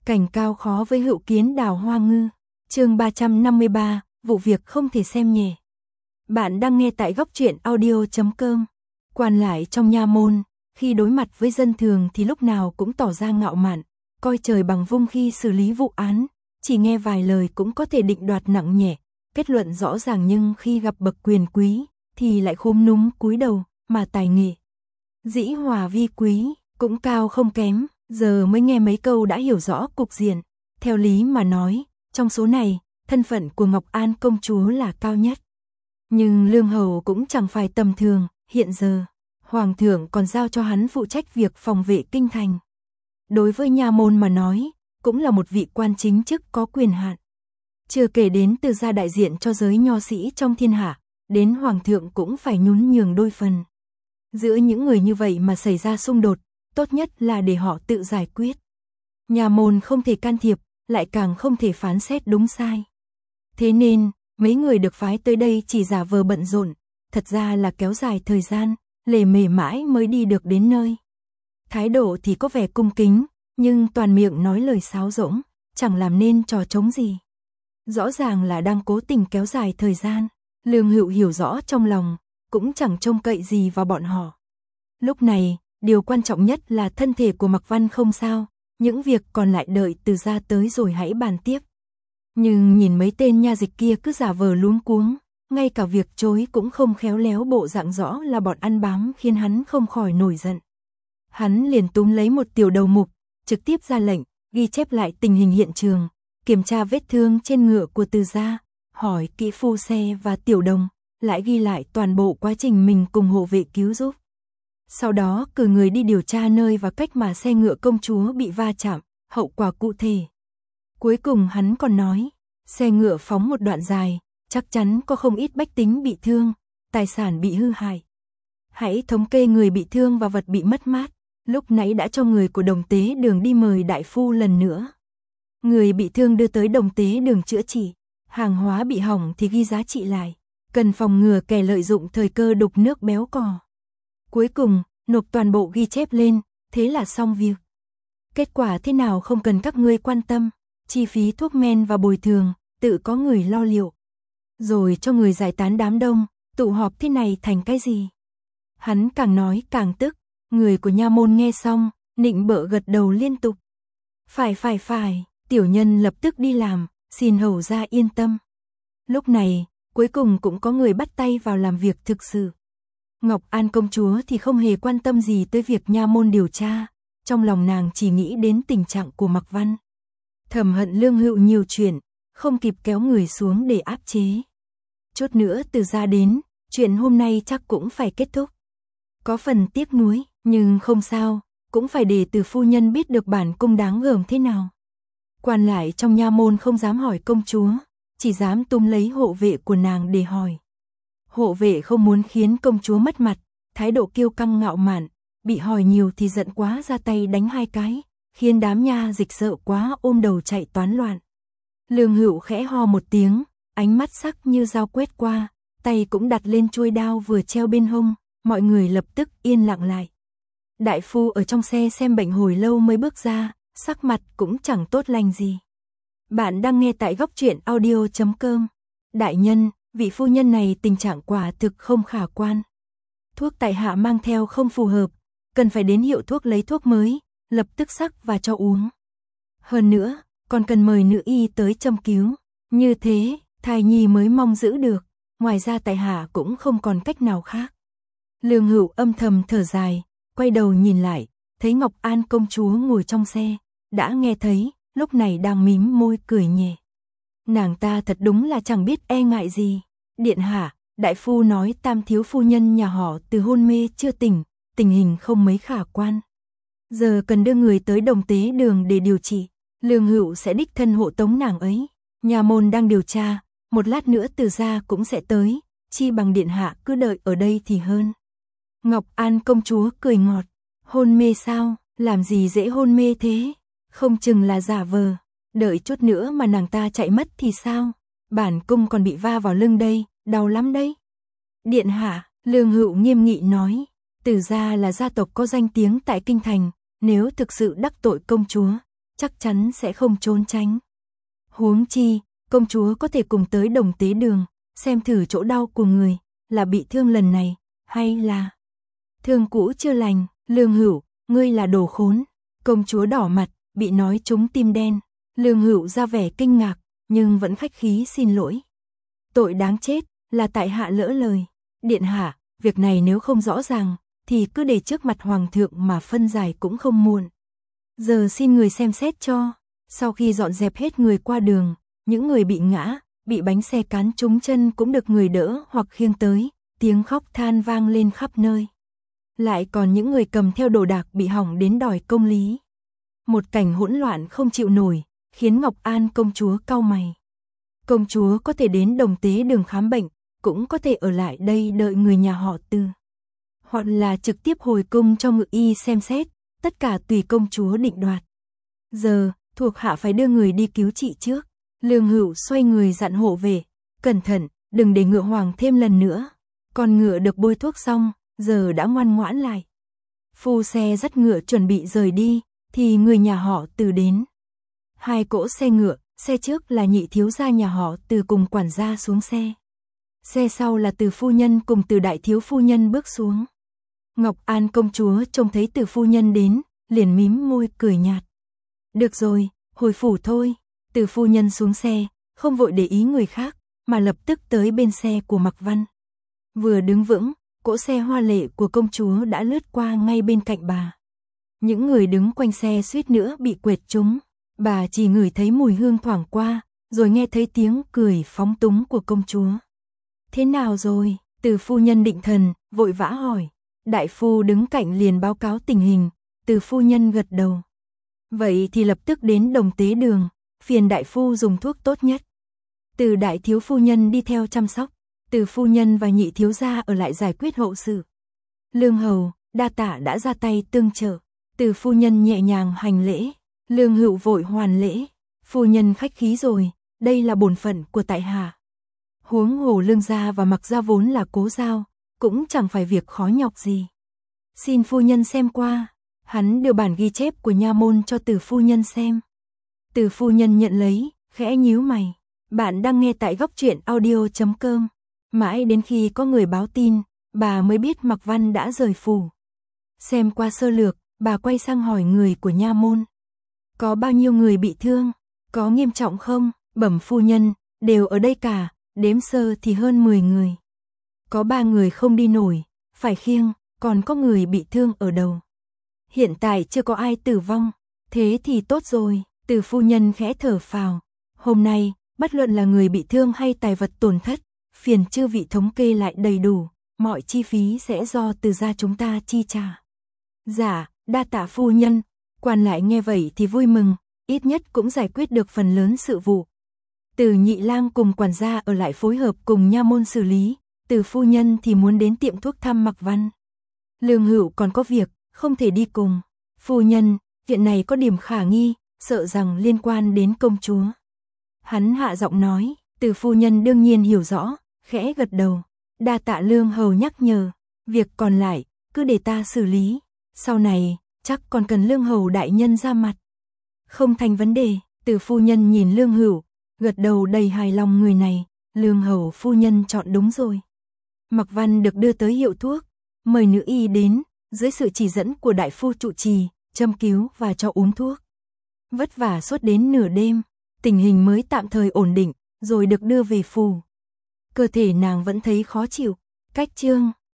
Cảnh cao khó với Hữu Kiến đào hoa ngư. Chương 353, vụ việc không thể xem nhẹ. Bạn đang nghe tại góc truyện audio.com. Quan lại trong nha môn, khi đối mặt với dân thường thì lúc nào cũng tỏ ra ngạo mạn, coi trời bằng vung khi xử lý vụ án, chỉ nghe vài lời cũng có thể định đoạt nặng nhẹ, kết luận rõ ràng, nhưng khi gặp bậc quyền quý thì lại khúm núm cúi đầu, mà tài nghệ dĩ hòa vi quý cũng cao không kém. Giờ mới nghe mấy câu đã hiểu rõ cục diện. Theo lý mà nói, trong số này, thân phận của Ngọc An công chúa là cao nhất. Nhưng lương hầu cũng chẳng phải tầm thường, hiện giờ, Hoàng thượng còn giao cho hắn phụ trách việc phòng vệ kinh thành. Đối với nha môn mà nói, cũng là một vị quan chính chức có quyền hạn. Chưa kể đến từ gia đại diện cho giới nho sĩ trong thiên hạ, đến Hoàng thượng cũng phải nhún nhường đôi phần. Giữa những người như vậy mà xảy ra xung đột, tốt nhất là để họ tự giải quyết. Nhà môn không thể can thiệp, lại càng không thể phán xét đúng sai. Thế nên, mấy người được phái tới đây chỉ giả vờ bận rộn, thật ra là kéo dài thời gian, lề mề mãi mới đi được đến nơi. Thái độ thì có vẻ cung kính, nhưng toàn miệng nói lời sáo rỗng, chẳng làm nên trò trống gì. Rõ ràng là đang cố tình kéo dài thời gian. Lương Hữu hiểu rõ trong lòng, cũng chẳng trông cậy gì vào bọn họ. Lúc này, điều quan trọng nhất là thân thể của Mạc Văn không sao, những việc còn lại đợi từ gia tới rồi hãy bàn tiếp. Nhưng nhìn mấy tên nha dịch kia cứ giả vờ luống cuống, ngay cả việc chối cũng không khéo léo, bộ dạng rõ là bọn ăn bám, khiến hắn không khỏi nổi giận. Hắn liền túm lấy một tiểu đầu mục, trực tiếp ra lệnh, ghi chép lại tình hình hiện trường, kiểm tra vết thương trên ngựa của từ gia, hỏi kỹ phu xe và tiểu đồng, lại ghi lại toàn bộ quá trình mình cùng hộ vệ cứu giúp. Sau đó cử người đi điều tra nơi và cách mà xe ngựa công chúa bị va chạm, hậu quả cụ thể. Cuối cùng hắn còn nói, xe ngựa phóng một đoạn dài, chắc chắn có không ít bách tính bị thương, tài sản bị hư hại. Hãy thống kê người bị thương và vật bị mất mát, lúc nãy đã cho người của Đồng Tế Đường đi mời đại phu lần nữa. Người bị thương đưa tới Đồng Tế Đường chữa trị, hàng hóa bị hỏng thì ghi giá trị lại, cần phòng ngừa kẻ lợi dụng thời cơ đục nước béo cò. Cuối cùng, nộp toàn bộ ghi chép lên, thế là xong việc. Kết quả thế nào không cần các ngươi quan tâm, chi phí thuốc men và bồi thường, tự có người lo liệu. Rồi cho người giải tán đám đông, tụ họp thế này thành cái gì? Hắn càng nói càng tức, người của nha môn nghe xong, nịnh bợ gật đầu liên tục. Phải, tiểu nhân lập tức đi làm, xin hầu gia yên tâm. Lúc này, cuối cùng cũng có người bắt tay vào làm việc thực sự. Ngọc An công chúa thì không hề quan tâm gì tới việc nha môn điều tra, trong lòng nàng chỉ nghĩ đến tình trạng của Mạc Văn. Thầm hận Lương Hữu nhiều chuyện, không kịp kéo người xuống để áp chế. Chút nữa từ gia đến, chuyện hôm nay chắc cũng phải kết thúc. Có phần tiếc nuối, nhưng không sao, cũng phải để từ phu nhân biết được bản cung đáng gờm thế nào. Quan lại trong nha môn không dám hỏi công chúa, chỉ dám túm lấy hộ vệ của nàng để hỏi. Hộ vệ không muốn khiến công chúa mất mặt, thái độ kiêu căng ngạo mạn, bị hỏi nhiều thì giận quá ra tay đánh hai cái, khiến đám nha dịch sợ quá ôm đầu chạy toán loạn. Lương Hữu khẽ ho một tiếng, ánh mắt sắc như dao quét qua, tay cũng đặt lên chuôi đao vừa treo bên hông, mọi người lập tức yên lặng lại. Đại phu ở trong xe xem bệnh hồi lâu mới bước ra, sắc mặt cũng chẳng tốt lành gì. Bạn đang nghe tại góc truyện audio.com. Đại nhân, vị phu nhân này tình trạng quả thực không khả quan. Thuốc tại hạ mang theo không phù hợp, cần phải đến hiệu thuốc lấy thuốc mới, lập tức sắc và cho uống. Hơn nữa, còn cần mời nữ y tới châm cứu, như thế, thai nhi mới mong giữ được, ngoài ra tại hạ cũng không còn cách nào khác. Lương Hữu âm thầm thở dài, quay đầu nhìn lại, thấy Ngọc An công chúa ngồi trong xe, đã nghe thấy, lúc này đang mím môi cười nhẹ. Nàng ta thật đúng là chẳng biết e ngại gì. Điện hạ, đại phu nói tam thiếu phu nhân nhà họ từ hôn mê chưa tỉnh, tình hình không mấy khả quan. Giờ cần đưa người tới Đồng Tế Đường để điều trị, Lương Hữu sẽ đích thân hộ tống nàng ấy. Nhà môn đang điều tra, một lát nữa từ gia cũng sẽ tới, chi bằng điện hạ cứ đợi ở đây thì hơn. Ngọc An công chúa cười ngọt, hôn mê sao, làm gì dễ hôn mê thế, không chừng là giả vờ, đợi chút nữa mà nàng ta chạy mất thì sao, bản cung còn bị va vào lưng đây, đau lắm đấy. Điện hạ, Lương Hữu nghiêm nghị nói, Từ gia là gia tộc có danh tiếng tại kinh thành, nếu thực sự đắc tội công chúa, chắc chắn sẽ không trốn tránh. Huống chi, công chúa có thể cùng tới Đồng Tế Đường, xem thử chỗ đau của người, là bị thương lần này, hay là thương cũ chưa lành. Lương Hữu, ngươi là đồ khốn. Công chúa đỏ mặt, bị nói trúng tim đen. Lương Hữu ra vẻ kinh ngạc, nhưng vẫn khách khí xin lỗi. Tội đáng chết, là tại hạ lỡ lời. Điện hạ, việc này nếu không rõ ràng, thì cứ để trước mặt hoàng thượng mà phân giải cũng không muộn. Giờ xin người xem xét cho. Sau khi dọn dẹp hết người qua đường, những người bị ngã, bị bánh xe cán trúng chân cũng được người đỡ hoặc khiêng tới, tiếng khóc than vang lên khắp nơi. Lại còn những người cầm theo đồ đạc bị hỏng đến đòi công lý. Một cảnh hỗn loạn không chịu nổi, khiến Ngọc An công chúa cau mày. Công chúa có thể đến Đồng Tế Đường khám bệnh, cũng có thể ở lại đây đợi người nhà họ Từ. Hoặc là trực tiếp hồi cung cho ngự y xem xét, tất cả tùy công chúa định đoạt. Giờ, thuộc hạ phải đưa người đi cứu trị trước. Lương Hữu xoay người dặn hộ vệ, cẩn thận, đừng để ngựa hoảng thêm lần nữa. Con ngựa được bôi thuốc xong, giờ đã ngoan ngoãn lại. Phu xe dắt ngựa chuẩn bị rời đi, thì người nhà họ Từ đến. Hai cỗ xe ngựa, xe trước là nhị thiếu gia nhà họ Từ cùng quản gia xuống xe. Xe sau là Từ phu nhân cùng Từ đại thiếu phu nhân bước xuống. Ngọc An công chúa trông thấy Từ phu nhân đến, liền mím môi cười nhạt. Được rồi, hồi phủ thôi. Từ phu nhân xuống xe, không vội để ý người khác, mà lập tức tới bên xe của Mạc Văn. Vừa đứng vững, cỗ xe hoa lệ của công chúa đã lướt qua ngay bên cạnh bà. Những người đứng quanh xe suýt nữa bị quệt trúng. Bà chỉ ngửi thấy mùi hương thoảng qua, rồi nghe thấy tiếng cười phóng túng của công chúa. Thế nào rồi? Từ phu nhân định thần, vội vã hỏi. Đại phu đứng cạnh liền báo cáo tình hình. Từ phu nhân gật đầu. Vậy thì lập tức đến Đồng Tế Đường, phiền đại phu dùng thuốc tốt nhất. Từ đại thiếu phu nhân đi theo chăm sóc. Từ phu nhân và nhị thiếu gia ở lại giải quyết hậu sự. Lương hầu, đa tạ đã ra tay tương trợ. Từ phu nhân nhẹ nhàng hành lễ. Lương Hữu vội hoàn lễ. Phu nhân khách khí rồi, đây là bổn phận của tại hạ. Huống hồ Lương gia và Mạc gia vốn là cố giao, cũng chẳng phải việc khó nhọc gì. Xin phu nhân xem qua. Hắn đưa bản ghi chép của nha môn cho Từ phu nhân xem. Từ phu nhân nhận lấy, khẽ nhíu mày. Bạn đang nghe tại góc truyện audio.com. Mãi đến khi có người báo tin, bà mới biết Mạc Văn đã rời phủ. Xem qua sơ lược, bà quay sang hỏi người của nha môn. Có bao nhiêu người bị thương? Có nghiêm trọng không? Bẩm phu nhân, đều ở đây cả, đếm sơ thì hơn 10 người. Có 3 người không đi nổi, phải khiêng, còn có người bị thương ở đầu. Hiện tại chưa có ai tử vong, thế thì tốt rồi. Từ phu nhân khẽ thở phào. Hôm nay, bất luận là người bị thương hay tài vật tổn thất, phiền chư vị thống kê lại đầy đủ, mọi chi phí sẽ do Từ gia chúng ta chi trả. Dạ, đa tạ phu nhân. Quan lại nghe vậy thì vui mừng, ít nhất cũng giải quyết được phần lớn sự vụ. Từ nhị lang cùng quản gia ở lại phối hợp cùng nha môn xử lý, Từ phu nhân thì muốn đến tiệm thuốc thăm Mạc Văn. Lương Hữu còn có việc, không thể đi cùng. Phu nhân, chuyện này có điểm khả nghi, sợ rằng liên quan đến công chúa. Hắn hạ giọng nói. Từ phu nhân đương nhiên hiểu rõ, khẽ gật đầu. Đa tạ Lương hầu nhắc nhở, việc còn lại, cứ để ta xử lý. Sau này, chắc còn cần Lương hầu đại nhân ra mặt. Không thành vấn đề. Từ phu nhân nhìn Lương Hữu, gật đầu đầy hài lòng. Người này, Lương hầu phu nhân chọn đúng rồi. Mạc Văn được đưa tới hiệu thuốc, mời nữ y đến, dưới sự chỉ dẫn của đại phu trụ trì, châm cứu và cho uống thuốc. Vất vả suốt đến nửa đêm, tình hình mới tạm thời ổn định, rồi được đưa về phủ. Cơ thể nàng vẫn thấy khó chịu. Cách chương